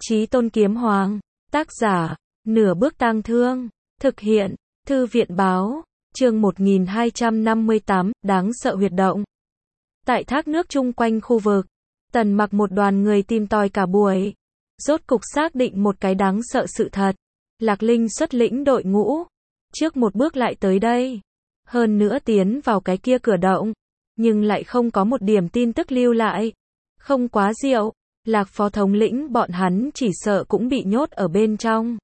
Chí Tôn Kiếm Hoàng. Tác giả, Nửa Bước Tang Thương. Thực hiện, Thư viện Báo. Chương 1258, đáng sợ huyệt động. Tại thác nước chung quanh khu vực, Tần Mặc một đoàn người tìm tòi cả buổi. Rốt cục xác định một cái đáng sợ sự thật. Lạc Linh xuất lĩnh đội ngũ. Trước một bước lại tới đây. Hơn nữa tiến vào cái kia cửa động. Nhưng lại không có một điểm tin tức lưu lại. Không quá diệu. Lạc Phó thống lĩnh bọn hắn chỉ sợ cũng bị nhốt ở bên trong.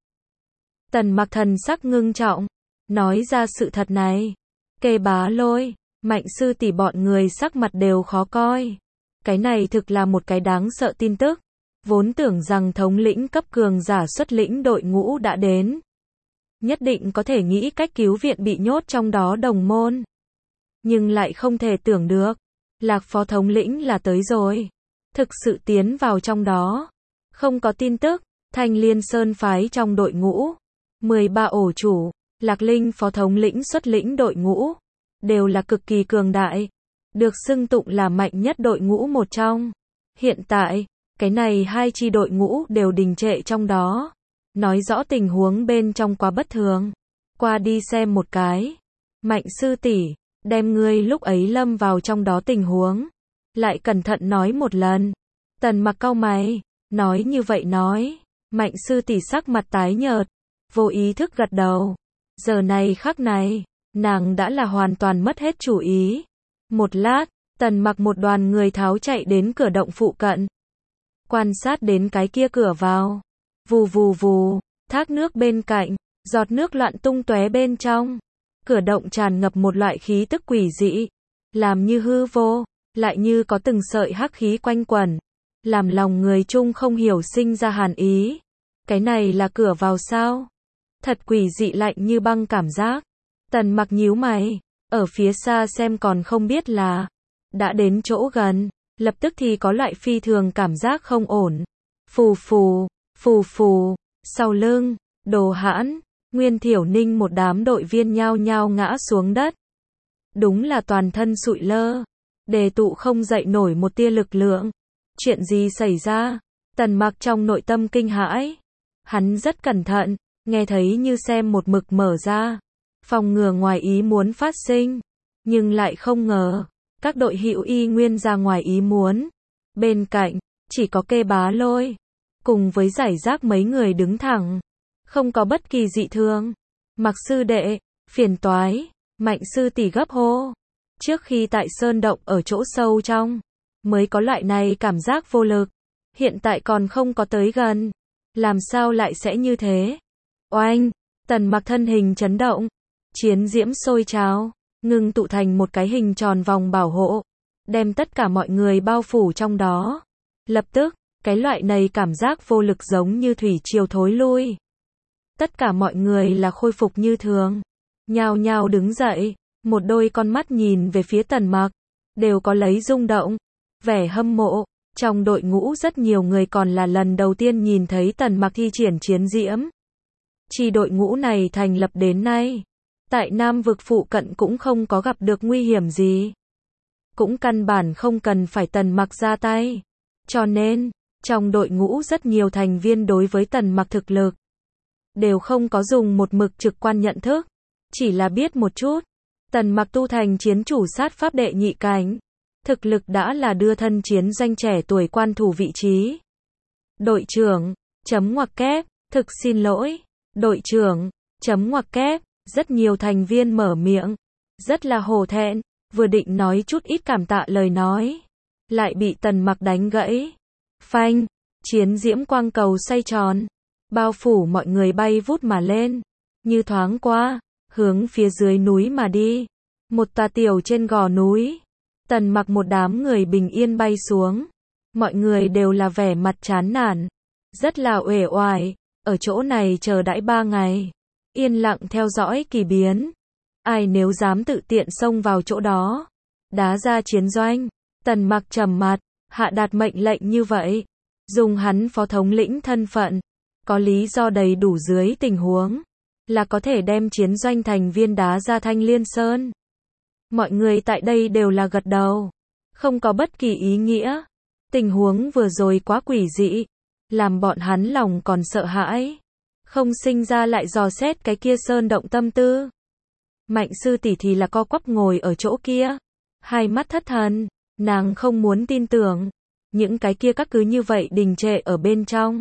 Tần Mặc thần sắc ngưng trọng. Nói ra sự thật này. Kê Bá Lôi, Mạnh sư tỷ bọn người sắc mặt đều khó coi. Cái này thực là một cái đáng sợ tin tức. Vốn tưởng rằng thống lĩnh cấp cường giả xuất lĩnh đội ngũ đã đến. Nhất định có thể nghĩ cách cứu viện bị nhốt trong đó đồng môn. Nhưng lại không thể tưởng được. Lạc Phó thống lĩnh là tới rồi. Thực sự tiến vào trong đó. Không có tin tức. Thanh Liên Sơn phái trong đội ngũ. 13 ổ chủ. Lạc Linh Phó thống lĩnh xuất lĩnh đội ngũ. Đều là cực kỳ cường đại. Được xưng tụng là mạnh nhất đội ngũ một trong. Hiện tại, cái này hai chi đội ngũ đều đình trệ trong đó. Nói rõ tình huống bên trong quá bất thường. Qua đi xem một cái. Mạnh sư tỷ, đem ngươi lúc ấy lâm vào trong đó tình huống. Lại cẩn thận nói một lần. Tần Mặc cau mày. Nói như vậy nói. Mạnh sư tỷ sắc mặt tái nhợt. Vô ý thức gật đầu. Giờ này khắc này. Nàng đã là hoàn toàn mất hết chủ ý. Một lát. Tần Mặc một đoàn người tháo chạy đến cửa động phụ cận. Quan sát đến cái kia cửa vào. Vù vù vù. Thác nước bên cạnh. Giọt nước loạn tung tóe bên trong. Cửa động tràn ngập một loại khí tức quỷ dị. Làm như hư vô. Lại như có từng sợi hắc khí quanh quẩn. Làm lòng người chung không hiểu sinh ra hàn ý. Cái này là cửa vào sao? Thật quỷ dị lạnh như băng cảm giác. Tần Mặc nhíu mày. Ở phía xa xem còn không biết là. Đã đến chỗ gần. Lập tức thì có loại phi thường cảm giác không ổn. Phù phù. Phù phù. Sau lưng. Đồ Hãn. Nguyên Thiểu Ninh một đám đội viên nhao nhao ngã xuống đất. Đúng là toàn thân sụi lơ. Đề tụ không dậy nổi một tia lực lượng. Chuyện gì xảy ra? Tần Mặc trong nội tâm kinh hãi. Hắn rất cẩn thận, nghe thấy như xem một mực mở ra. Phòng ngừa ngoài ý muốn phát sinh. Nhưng lại không ngờ. Các đội hữu y nguyên ra ngoài ý muốn. Bên cạnh, chỉ có Kê Bá Lôi. Cùng với giải rác mấy người đứng thẳng. Không có bất kỳ dị thường. Mặc sư đệ, phiền toái. Mạnh sư tỷ gấp hô. Trước khi tại sơn động ở chỗ sâu trong. Mới có loại này cảm giác vô lực. Hiện tại còn không có tới gần. Làm sao lại sẽ như thế? Oanh! Tần Mặc thân hình chấn động. Chiến diễm sôi trào. Ngưng tụ thành một cái hình tròn vòng bảo hộ. Đem tất cả mọi người bao phủ trong đó. Lập tức, cái loại này cảm giác vô lực giống như thủy triều thối lui. Tất cả mọi người là khôi phục như thường. Nhao nhao đứng dậy. Một đôi con mắt nhìn về phía Tần Mặc. Đều có lấy rung động. Vẻ hâm mộ. Trong đội ngũ rất nhiều người còn là lần đầu tiên nhìn thấy Tần Mặc thi triển chiến diễm. Chi đội ngũ này thành lập đến nay. Tại Nam vực phụ cận cũng không có gặp được nguy hiểm gì. Cũng căn bản không cần phải Tần Mặc ra tay. Cho nên, trong đội ngũ rất nhiều thành viên đối với Tần Mặc thực lực. Đều không có dùng một mực trực quan nhận thức. Chỉ là biết một chút. Tần Mặc tu thành chiến chủ sát pháp đệ nhị cảnh. Thực lực đã là đưa thân chiến danh trẻ tuổi quan thủ vị trí. Đội trưởng, chấm ngoặc kép, thực xin lỗi. Đội trưởng, chấm ngoặc kép, rất nhiều thành viên mở miệng. Rất là hổ thẹn, vừa định nói chút ít cảm tạ lời nói. Lại bị Tần Mặc đánh gãy. Phanh, chiến diễm quang cầu xoay tròn. Bao phủ mọi người bay vút mà lên. Như thoáng qua, hướng phía dưới núi mà đi. Một tòa tiểu trên gò núi. Tần Mặc một đám người bình yên bay xuống. Mọi người đều là vẻ mặt chán nản. Rất là uể oải. Ở chỗ này chờ đãi 3 ngày. Yên lặng theo dõi kỳ biến. Ai nếu dám tự tiện xông vào chỗ đó. Đá ra chiến doanh. Tần Mặc trầm mặt. Hạ đạt mệnh lệnh như vậy. Dùng hắn phó thống lĩnh thân phận. Có lý do đầy đủ dưới tình huống. Là có thể đem chiến doanh thành viên đá ra Thanh Liên Sơn. Mọi người tại đây đều là gật đầu. Không có bất kỳ ý nghĩa. Tình huống vừa rồi quá quỷ dị. làm bọn hắn lòng còn sợ hãi, không sinh ra lại dò xét cái kia sơn động tâm tư. Mạnh sư tỷ thì là co quắp ngồi ở chỗ kia, hai mắt thất thần, nàng không muốn tin tưởng, những cái kia các cứ như vậy đình trệ ở bên trong.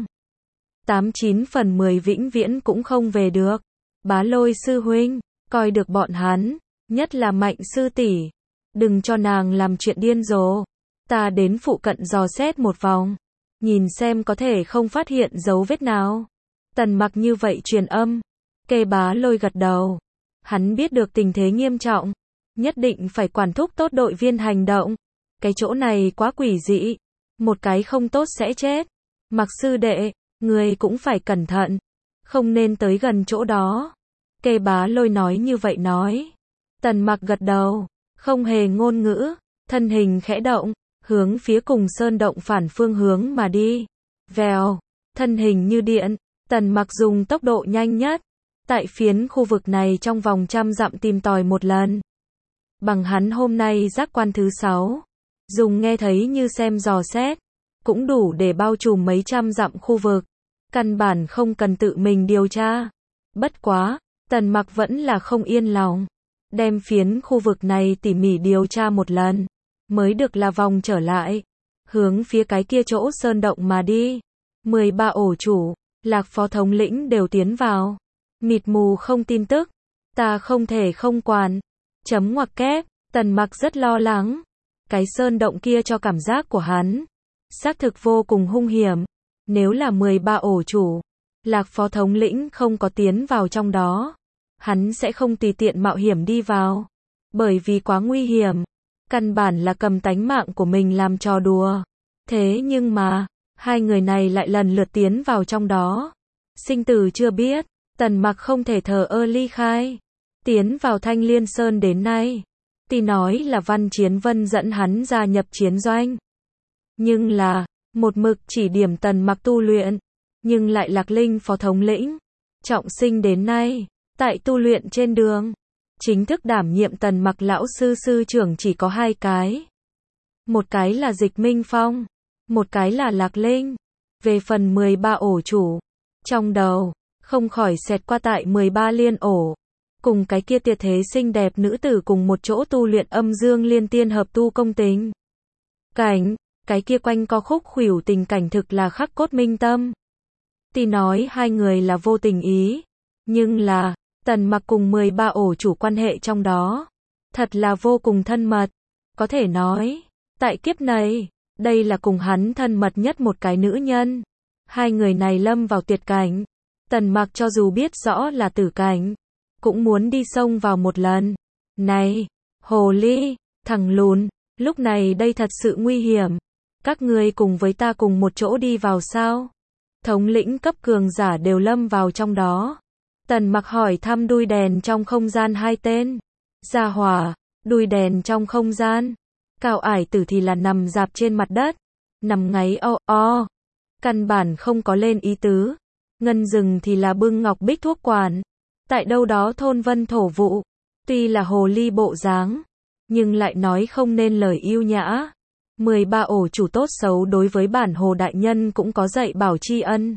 89/10 vĩnh viễn cũng không về được. Bá Lôi sư huynh, coi được bọn hắn, nhất là Mạnh sư tỷ, đừng cho nàng làm chuyện điên rồ. Ta đến phụ cận dò xét một vòng, nhìn xem có thể không phát hiện dấu vết nào. Tần Mặc như vậy truyền âm, Kê Bá Lôi gật đầu. Hắn biết được tình thế nghiêm trọng, nhất định phải quản thúc tốt đội viên hành động. Cái chỗ này quá quỷ dị, một cái không tốt sẽ chết. Mặc sư đệ, người cũng phải cẩn thận, không nên tới gần chỗ đó. Kê Bá Lôi nói như vậy nói. Tần Mặc gật đầu, không hề ngôn ngữ, thân hình khẽ động, hướng phía cùng sơn động phản phương hướng mà đi. Vèo, thân hình như điện, Tần Mặc dùng tốc độ nhanh nhất, tại phiến khu vực này trong vòng 100 dặm tìm tòi một lần. Bằng hắn hôm nay giác quan thứ 6, dùng nghe thấy như xem dò xét, cũng đủ để bao trùm mấy trăm dặm khu vực, căn bản không cần tự mình điều tra. Bất quá, Tần Mặc vẫn là không yên lòng, đem phiến khu vực này tỉ mỉ điều tra một lần, mới được là vòng trở lại, hướng phía cái kia chỗ sơn động mà đi. 13 ổ chủ, Lạc phó thống lĩnh đều tiến vào, mịt mù không tin tức, ta không thể không quản. Chấm ngoặc kép, Tần Mặc rất lo lắng, cái sơn động kia cho cảm giác của hắn, xác thực vô cùng hung hiểm. Nếu là 13 ổ chủ, Lạc phó thống lĩnh không có tiến vào trong đó, hắn sẽ không tùy tiện mạo hiểm đi vào, bởi vì quá nguy hiểm, căn bản là cầm tánh mạng của mình làm trò đùa. Thế nhưng mà, hai người này lại lần lượt tiến vào trong đó, sinh tử chưa biết. Tần Mặc không thể thờ ơ ly khai. Tiến vào Thanh Liên Sơn đến nay, tuy nói là Văn Chiến Vân dẫn hắn gia nhập chiến doanh, nhưng là một mực chỉ điểm Tần Mặc tu luyện, nhưng lại Lạc Linh phó thống lĩnh trọng sinh đến nay, tại tu luyện trên đường, chính thức đảm nhiệm Tần Mặc lão sư sư trưởng chỉ có 2 cái. Một cái là Dịch Minh Phong, một cái là Lạc Linh. Về phần 13 ổ chủ, trong đầu không khỏi xẹt qua tại 13 liên ổ, cùng cái kia tuyệt thế xinh đẹp nữ tử cùng một chỗ tu luyện âm dương liên tiên hợp tu công tình cảnh, cái kia quanh co khúc khuỷu tình cảnh thực là khắc cốt minh tâm. Tuy nói hai người là vô tình ý, nhưng là Tần Mặc cùng 13 ổ chủ quan hệ trong đó thật là vô cùng thân mật, có thể nói tại kiếp này đây là cùng hắn thân mật nhất một cái nữ nhân. Hai người này lâm vào tuyệt cảnh, Tần Mặc cho dù biết rõ là tử cảnh, cũng muốn đi xông vào một lần. Này, hồ ly, thằng lùn, lúc này đây thật sự nguy hiểm. Các ngươi cùng với ta cùng một chỗ đi vào sao? Thống lĩnh cấp cường giả đều lâm vào trong đó. Tần Mặc hỏi thăm đuôi đèn trong không gian hai tên. Gia hỏa, đuôi đèn trong không gian. Cao ải tử thì là nằm dạp trên mặt đất, nằm ngáy o. Căn bản không có lên ý tứ. Ngân Dừng thì là bưng ngọc bích thuốc quản, tại đâu đó thôn vân thổ vụ, tuy là hồ ly bộ dáng, nhưng lại nói không nên lời yêu nhã. 13 ổ chủ tốt xấu đối với bản hồ đại nhân cũng có dạy bảo tri ân.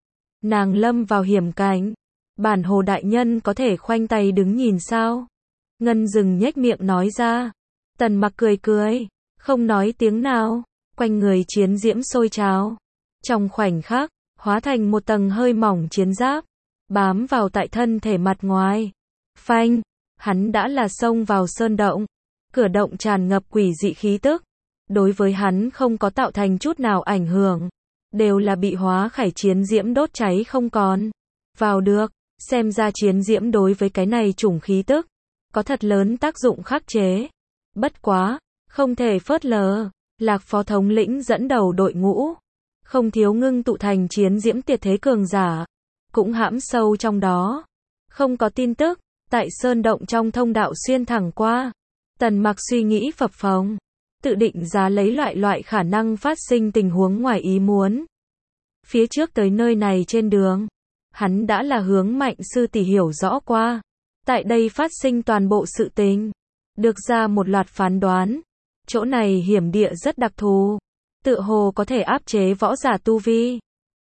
Nàng lâm vào hiểm cảnh, bản hồ đại nhân có thể khoanh tay đứng nhìn sao? Ngân Dừng nhếch miệng nói ra. Tần Mặc cười cười, không nói tiếng nào, quanh người chiến diễm sôi trào. Trong khoảnh khắc, hóa thành một tầng hơi mỏng chiến giáp, bám vào tại thân thể mặt ngoài. Phanh, hắn đã là xông vào sơn động, cửa động tràn ngập quỷ dị khí tức, đối với hắn không có tạo thành chút nào ảnh hưởng, đều là bị hóa khải chiến diễm đốt cháy không còn. Vào được, xem ra chiến diễm đối với cái này chủng khí tức, có thật lớn tác dụng khắc chế. Bất quá, không thể phớt lờ, Lạc phó thống lĩnh dẫn đầu đội ngũ, không thiếu ngưng tụ thành chiến diễm tuyệt thế cường giả, cũng hãm sâu trong đó. Không có tin tức, tại sơn động trong thông đạo xuyên thẳng qua. Tần Mặc suy nghĩ phập phồng, tự định giá lấy loại khả năng phát sinh tình huống ngoài ý muốn. Phía trước tới nơi này trên đường, hắn đã là hướng Mạnh sư tỷ hiểu rõ qua. Tại đây phát sinh toàn bộ sự tình, được ra một loạt phán đoán. Chỗ này hiểm địa rất đặc thù, tựa hồ có thể áp chế võ giả tu vi.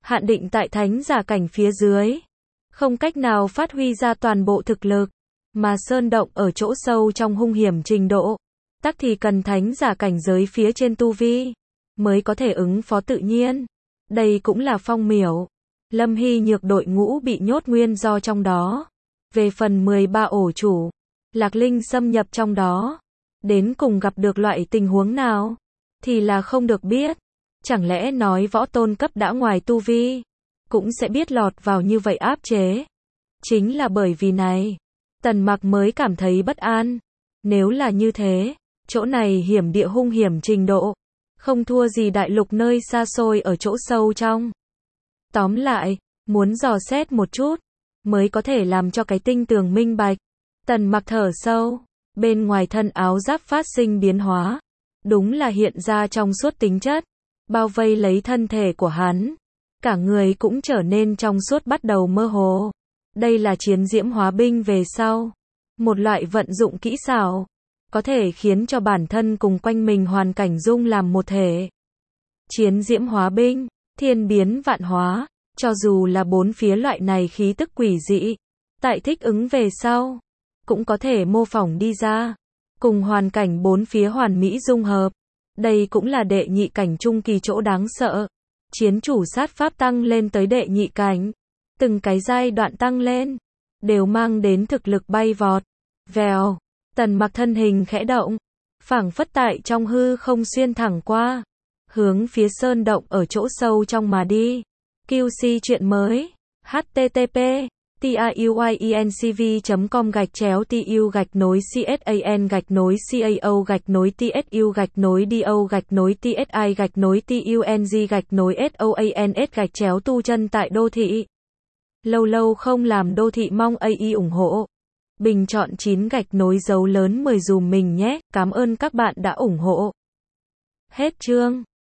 hạn định tại thánh giả cảnh phía dưới, không cách nào phát huy ra toàn bộ thực lực, mà sơn động ở chỗ sâu trong hung hiểm trình độ, tắc thì cần thánh giả cảnh giới phía trên tu vi, mới có thể ứng phó tự nhiên. Đây cũng là Phong Miểu, Lâm Hy Nhược đội ngũ bị nhốt nguyên do trong đó. Về phần 13 ổ chủ, Lạc Linh xâm nhập trong đó, đến cùng gặp được loại tình huống nào, thì là không được biết. Chẳng lẽ nói võ tôn cấp đã ngoài tu vi, cũng sẽ biết lọt vào như vậy áp chế. Chính là bởi vì này, Tần Mặc mới cảm thấy bất an. Nếu là như thế, chỗ này hiểm địa hung hiểm trình độ, không thua gì đại lục nơi xa xôi ở chỗ sâu trong. Tóm lại, muốn dò xét một chút, mới có thể làm cho cái tinh tường minh bạch. Tần Mặc thở sâu, bên ngoài thân áo giáp phát sinh biến hóa, đúng là hiện ra trong suốt tính chất, bao vây lấy thân thể của hắn. Cả người cũng trở nên trong suốt bắt đầu mơ hồ. Đây là chiến diễm hóa binh về sau. Một loại vận dụng kỹ xảo, có thể khiến cho bản thân cùng quanh mình hoàn cảnh dung làm một thể. Chiến diễm hóa binh, thiên biến vạn hóa, cho dù là bốn phía loại này khí tức quỷ dị, tại thích ứng về sau, cũng có thể mô phỏng đi ra, cùng hoàn cảnh bốn phía hoàn mỹ dung hợp. Đây cũng là đệ nhị cảnh trung kỳ chỗ đáng sợ. Chiến chủ sát pháp tăng lên tới đệ nhị cảnh, từng cái giai đoạn tăng lên, đều mang đến thực lực bay vọt. Vèo, Tần Mặc thân hình khẽ động, phảng phất tại trong hư không xuyên thẳng qua, hướng phía sơn động ở chỗ sâu trong mà đi. QC chuyện mới, http tu chân tại đô thị. Lâu lâu không làm đô thị mong AI ủng hộ. Bình chọn 9 dấu lớn 10 dùm mình nhé. Cảm ơn các bạn đã ủng hộ. Hết chương.